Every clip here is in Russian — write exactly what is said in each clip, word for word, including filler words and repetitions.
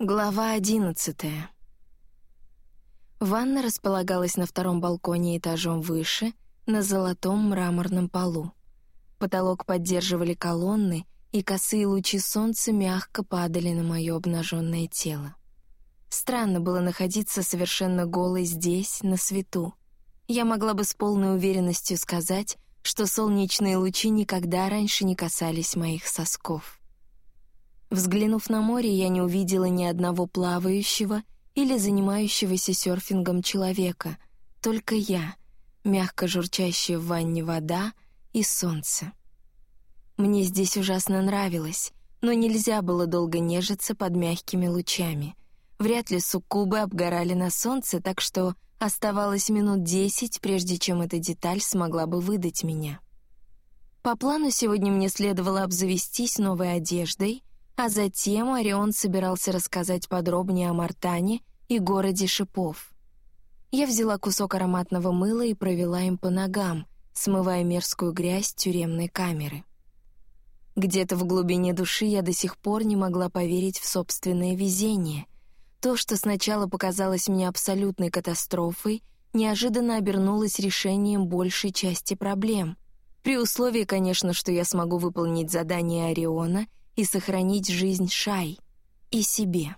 Глава одиннадцатая. Ванна располагалась на втором балконе этажом выше, на золотом мраморном полу. Потолок поддерживали колонны, и косые лучи солнца мягко падали на мое обнаженное тело. Странно было находиться совершенно голой здесь, на свету. Я могла бы с полной уверенностью сказать, что солнечные лучи никогда раньше не касались моих сосков. Взглянув на море, я не увидела ни одного плавающего или занимающегося серфингом человека, только я, мягко журчащая в ванне вода и солнце. Мне здесь ужасно нравилось, но нельзя было долго нежиться под мягкими лучами. Вряд ли суккубы обгорали на солнце, так что оставалось минут десять, прежде чем эта деталь смогла бы выдать меня. По плану сегодня мне следовало обзавестись новой одеждой, а затем Орион собирался рассказать подробнее о Мартане и городе шипов. Я взяла кусок ароматного мыла и провела им по ногам, смывая мерзкую грязь тюремной камеры. Где-то в глубине души я до сих пор не могла поверить в собственное везение. То, что сначала показалось мне абсолютной катастрофой, неожиданно обернулось решением большей части проблем. При условии, конечно, что я смогу выполнить задание Ориона и сохранить жизнь Шай и себе.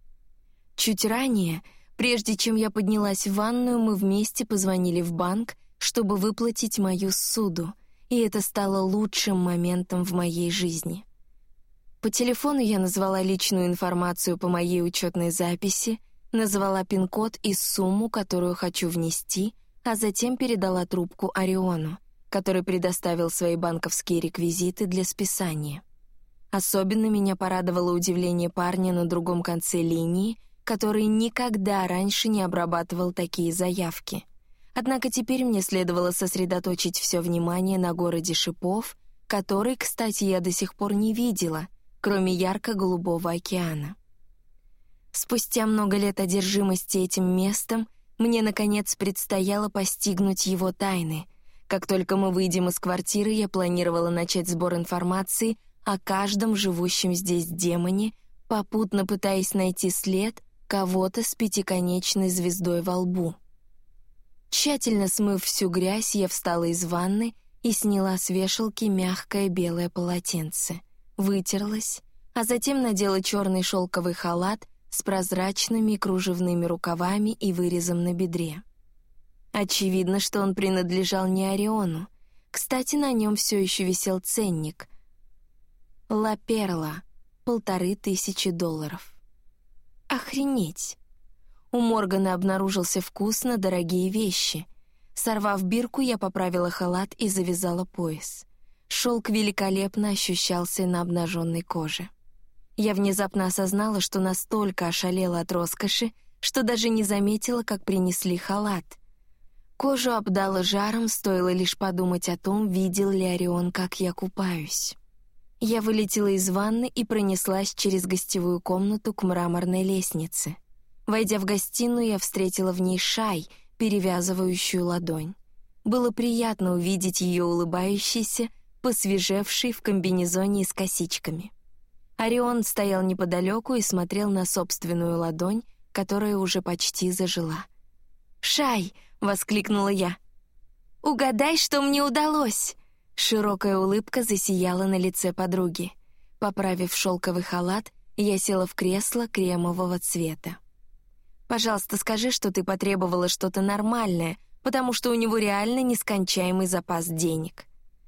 Чуть ранее, прежде чем я поднялась в ванную, мы вместе позвонили в банк, чтобы выплатить мою ссуду, и это стало лучшим моментом в моей жизни. По телефону я назвала личную информацию по моей учетной записи, назвала пин-код и сумму, которую хочу внести, а затем передала трубку Ориону, который предоставил свои банковские реквизиты для списания. Особенно меня порадовало удивление парня на другом конце линии, который никогда раньше не обрабатывал такие заявки. Однако теперь мне следовало сосредоточить все внимание на городе шипов, который, кстати, я до сих пор не видела, кроме ярко-голубого океана. Спустя много лет одержимости этим местом, мне, наконец, предстояло постигнуть его тайны. Как только мы выйдем из квартиры, я планировала начать сбор информации о каждом живущем здесь демоне, попутно пытаясь найти след кого-то с пятиконечной звездой во лбу. Тщательно смыв всю грязь, я встала из ванны и сняла с вешалки мягкое белое полотенце, вытерлась, а затем надела черный шелковый халат с прозрачными кружевными рукавами и вырезом на бедре. Очевидно, что он принадлежал не Ориону. Кстати, на нем все еще висел ценник — «Ла Перла» — полторы тысячи долларов. Охренеть! У Моргана обнаружился вкус на дорогие вещи. Сорвав бирку, я поправила халат и завязала пояс. Шелк великолепно ощущался на обнаженной коже. Я внезапно осознала, что настолько ошалела от роскоши, что даже не заметила, как принесли халат. Кожу обдало жаром, стоило лишь подумать о том, видел ли Орион, как я купаюсь. Я вылетела из ванны и пронеслась через гостевую комнату к мраморной лестнице. Войдя в гостиную, я встретила в ней Шай, перевязывающую ладонь. Было приятно увидеть ее улыбающейся, посвежевшей в комбинезоне с косичками. Орион стоял неподалеку и смотрел на собственную ладонь, которая уже почти зажила. «Шай!» — воскликнула я. «Угадай, что мне удалось!» Широкая улыбка засияла на лице подруги. Поправив шелковый халат, я села в кресло кремового цвета. «Пожалуйста, скажи, что ты потребовала что-то нормальное, потому что у него реально нескончаемый запас денег.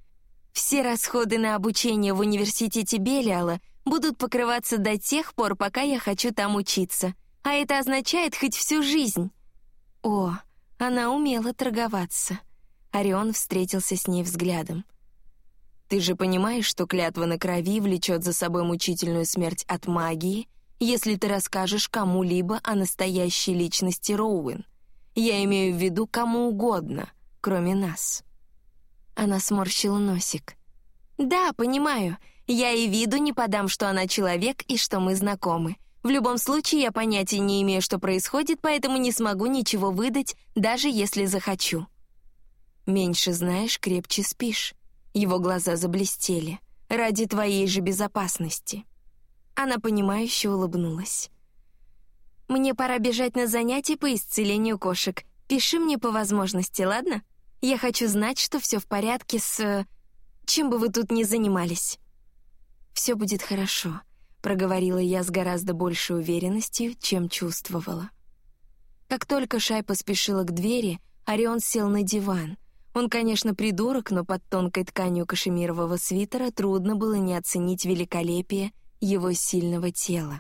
Все расходы на обучение в университете Белиала будут покрываться до тех пор, пока я хочу там учиться, а это означает хоть всю жизнь». О, она умела торговаться. Орион встретился с ней взглядом. «Ты же понимаешь, что клятва на крови влечет за собой мучительную смерть от магии, если ты расскажешь кому-либо о настоящей личности Роуэн. Я имею в виду кому угодно, кроме нас». Она сморщила носик. «Да, понимаю. Я и виду не подам, что она человек и что мы знакомы. В любом случае, я понятия не имею, что происходит, поэтому не смогу ничего выдать, даже если захочу». «Меньше знаешь, крепче спишь». Его глаза заблестели. «Ради твоей же безопасности». Она понимающе улыбнулась. Мне пора бежать на занятия по исцелению кошек. Пиши мне по возможности, ладно? Я хочу знать, что все в порядке с... чем бы вы тут ни занимались». «Все будет хорошо», — проговорила я с гораздо большей уверенностью, чем чувствовала. Как только Шай поспешила к двери, Орион сел на диван. Он, конечно, придурок, но под тонкой тканью кашемирового свитера трудно было не оценить великолепие его сильного тела.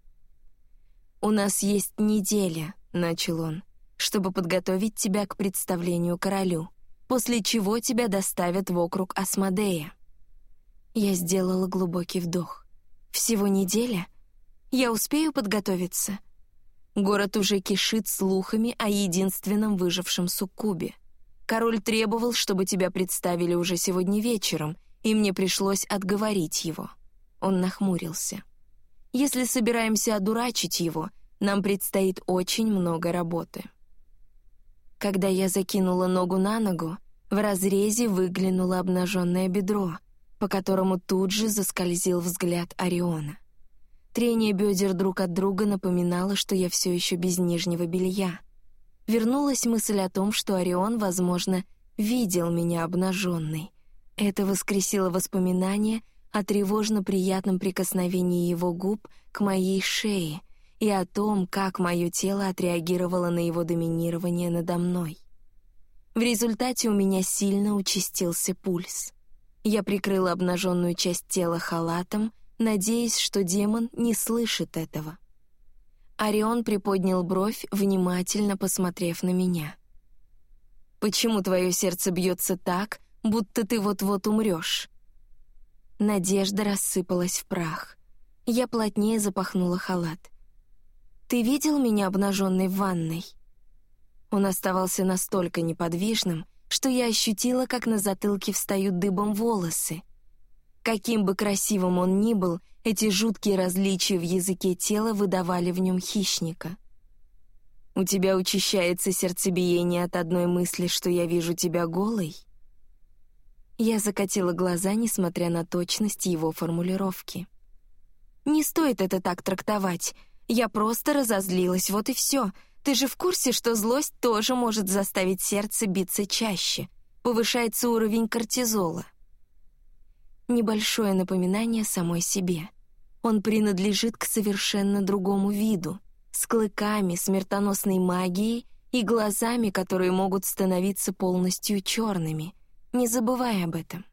«У нас есть неделя», — начал он, «чтобы подготовить тебя к представлению королю, после чего тебя доставят в округ Асмодея». Я сделала глубокий вдох. «Всего неделя? Я успею подготовиться?» Город уже кишит слухами о единственном выжившем суккубе. Король требовал, чтобы тебя представили уже сегодня вечером, и мне пришлось отговорить его. Он нахмурился. Если собираемся одурачить его, нам предстоит очень много работы. Когда я закинула ногу на ногу, в разрезе выглянуло обнаженное бедро, по которому тут же заскользил взгляд Ориона. Трение бедер друг от друга напоминало, что я все еще без нижнего белья. Вернулась мысль о том, что Орион, возможно, видел меня обнаженной. Это воскресило воспоминания о тревожно приятном прикосновении его губ к моей шее и о том, как мое тело отреагировало на его доминирование надо мной. В результате у меня сильно участился пульс. Я прикрыла обнаженную часть тела халатом, надеясь, что демон не слышит этого. Орион приподнял бровь, внимательно посмотрев на меня. «Почему твое сердце бьется так, будто ты вот-вот умрешь?» Надежда рассыпалась в прах. Я плотнее запахнула халат. «Ты видел меня обнаженной в ванной?» Он оставался настолько неподвижным, что я ощутила, как на затылке встают дыбом волосы. Каким бы красивым он ни был, эти жуткие различия в языке тела выдавали в нем хищника. «У тебя учащается сердцебиение от одной мысли, что я вижу тебя голой?» Я закатила глаза, несмотря на точность его формулировки. «Не стоит это так трактовать. Я просто разозлилась, вот и все. Ты же в курсе, что злость тоже может заставить сердце биться чаще. Повышается уровень кортизола». Небольшое напоминание самой себе. Он принадлежит к совершенно другому виду, с клыками, смертоносной магией и глазами, которые могут становиться полностью черными. Не забывай об этом.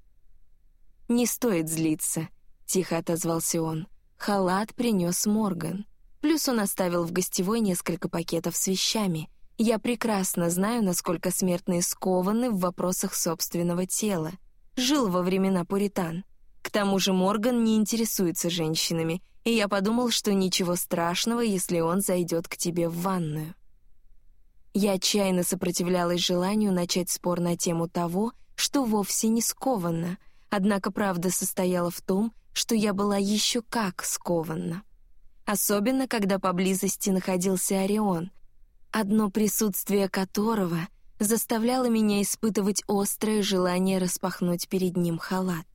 «Не стоит злиться», — тихо отозвался он. «Халат принес Морган. Плюс он оставил в гостевой несколько пакетов с вещами. Я прекрасно знаю, насколько смертные скованы в вопросах собственного тела. Жил во времена пуритан. К тому же Морган не интересуется женщинами, и я подумал, что ничего страшного, если он зайдет к тебе в ванную». Я отчаянно сопротивлялась желанию начать спор на тему того, что вовсе не сковано, однако правда состояла в том, что я была еще как скована. Особенно, когда поблизости находился Орион, одно присутствие которого заставляло меня испытывать острое желание распахнуть перед ним халат.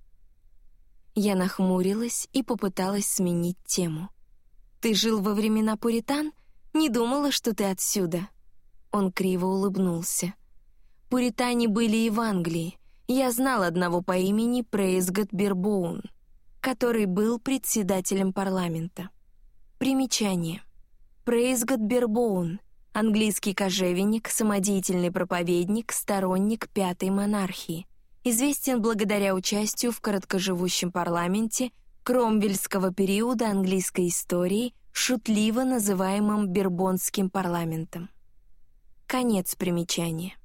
Я нахмурилась и попыталась сменить тему. «Ты жил во времена пуритан? Не думала, что ты отсюда». Он криво улыбнулся. «Пуритане были и в Англии. Я знал одного по имени Прейсгот Бирбоун, который был председателем парламента». Примечание. Прейсгот Бирбоун — английский кожевенник, самодеятельный проповедник, сторонник Пятой монархии. Известен благодаря участию в короткоживущем парламенте кромвельского периода английской истории, шутливо называемым Бирбонским парламентом. Конец примечания.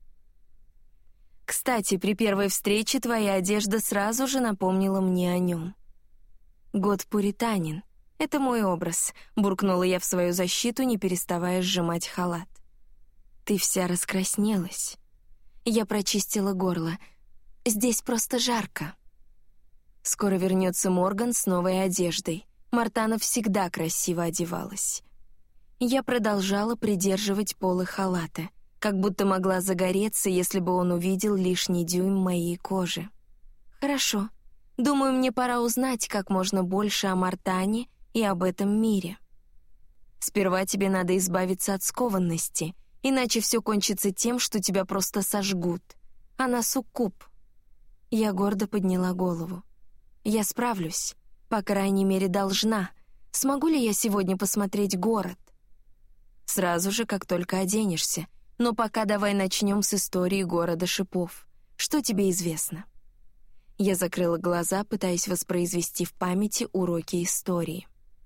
Кстати, при первой встрече твоя одежда сразу же напомнила мне о нем. Год пуританин. Это мой образ, буркнула я в свою защиту, не переставая сжимать халат. Ты вся раскраснелась. Я прочистила горло. Здесь просто жарко. Скоро вернется Морган с новой одеждой. Мартана всегда красиво одевалась. Я продолжала придерживать полы халата, как будто могла загореться, если бы он увидел лишний дюйм моей кожи. Хорошо. Думаю, мне пора узнать как можно больше о Мартане и об этом мире. Сперва тебе надо избавиться от скованности, иначе все кончится тем, что тебя просто сожгут. Она суккуб. Я гордо подняла голову. Я справлюсь. По крайней мере, должна. Смогу ли я сегодня посмотреть город? Сразу же, как только оденешься. Но пока давай начнем с истории города шипов. Что тебе известно? Я закрыла глаза, пытаясь воспроизвести в памяти уроки истории.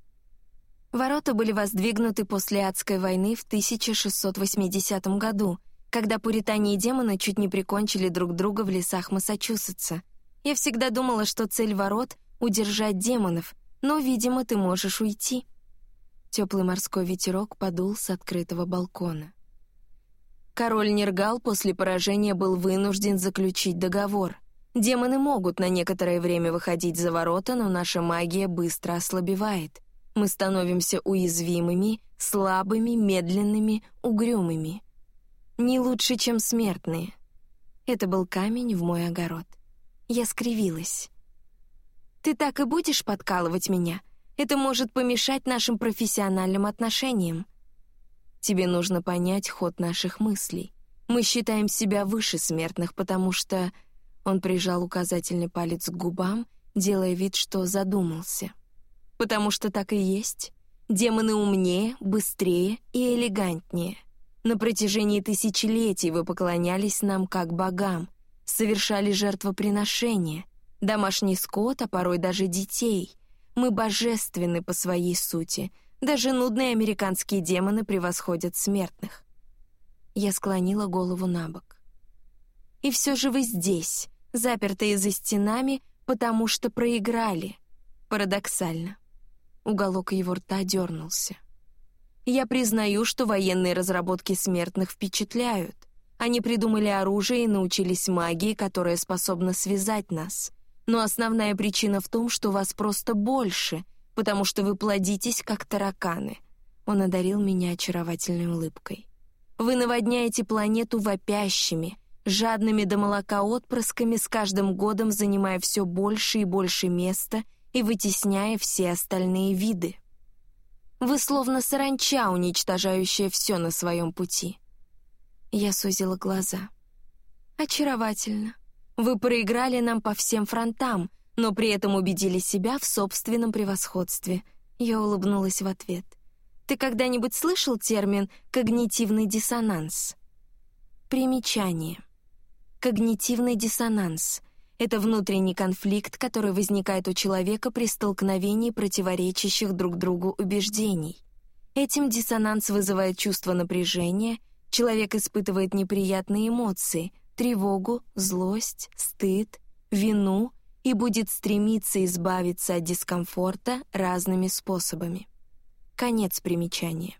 Ворота были воздвигнуты после Адской войны в тысяча шестьсот восьмидесятом году, когда пуритане и демоны чуть не прикончили друг друга в лесах Массачусетса. Я всегда думала, что цель ворот — удержать демонов, но, видимо, ты можешь уйти. Теплый морской ветерок подул с открытого балкона. Король Нергал после поражения был вынужден заключить договор. Демоны могут на некоторое время выходить за ворота, но наша магия быстро ослабевает. Мы становимся уязвимыми, слабыми, медленными, угрюмыми. Не лучше, чем смертные. Это был камень в мой огород. Я скривилась. «Ты так и будешь подкалывать меня? Это может помешать нашим профессиональным отношениям». Тебе нужно понять ход наших мыслей. Мы считаем себя выше смертных, потому что... Он прижал указательный палец к губам, делая вид, что задумался. Потому что так и есть. Демоны умнее, быстрее и элегантнее. На протяжении тысячелетий вы поклонялись нам как богам, совершали жертвоприношения, домашний скот, а порой даже детей. Мы божественны по своей сути. Даже нудные американские демоны превосходят смертных. Я склонила голову на бок. И все же вы здесь, запертые за стенами, потому что проиграли. Парадоксально. Уголок его рта дернулся. Я признаю, что военные разработки смертных впечатляют. Они придумали оружие и научились магии, которая способна связать нас. Но основная причина в том, что вас просто больше, потому что вы плодитесь, как тараканы. Он одарил меня очаровательной улыбкой. Вы наводняете планету вопящими, жадными до молока отпрысками, с каждым годом занимая все больше и больше места и вытесняя все остальные виды. Вы словно саранча, уничтожающая все на своем пути. Я сузила глаза. Очаровательно. Вы проиграли нам по всем фронтам, но при этом убедили себя в собственном превосходстве. Я улыбнулась в ответ. Ты когда-нибудь слышал термин «когнитивный диссонанс»? Примечание. Когнитивный диссонанс — это внутренний конфликт, который возникает у человека при столкновении противоречащих друг другу убеждений. Этим диссонанс вызывает чувство напряжения, человек испытывает неприятные эмоции — тревогу, злость, стыд, вину и будет стремиться избавиться от дискомфорта разными способами. Конец примечания.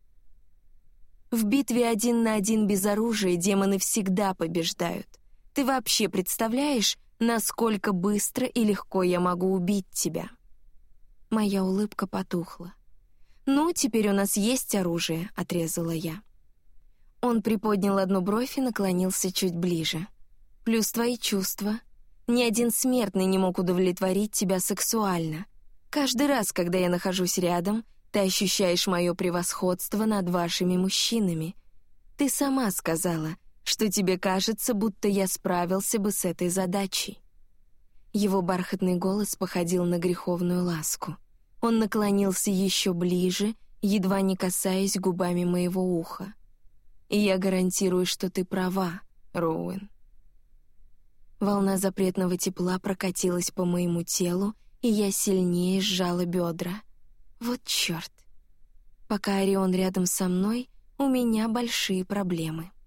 В битве один на один без оружия демоны всегда побеждают. Ты вообще представляешь, насколько быстро и легко я могу убить тебя?» Моя улыбка потухла. «Ну, теперь у нас есть оружие», — отрезала я. Он приподнял одну бровь и наклонился чуть ближе. «Плюс твои чувства. Ни один смертный не мог удовлетворить тебя сексуально. Каждый раз, когда я нахожусь рядом, ты ощущаешь мое превосходство над вашими мужчинами. Ты сама сказала, что тебе кажется, будто я справился бы с этой задачей». Его бархатный голос походил на греховную ласку. Он наклонился еще ближе, едва не касаясь губами моего уха. «И я гарантирую, что ты права, Роуэн». Волна запретного тепла прокатилась по моему телу, и я сильнее сжала бедра. Вот черт. Пока Орион рядом со мной, у меня большие проблемы.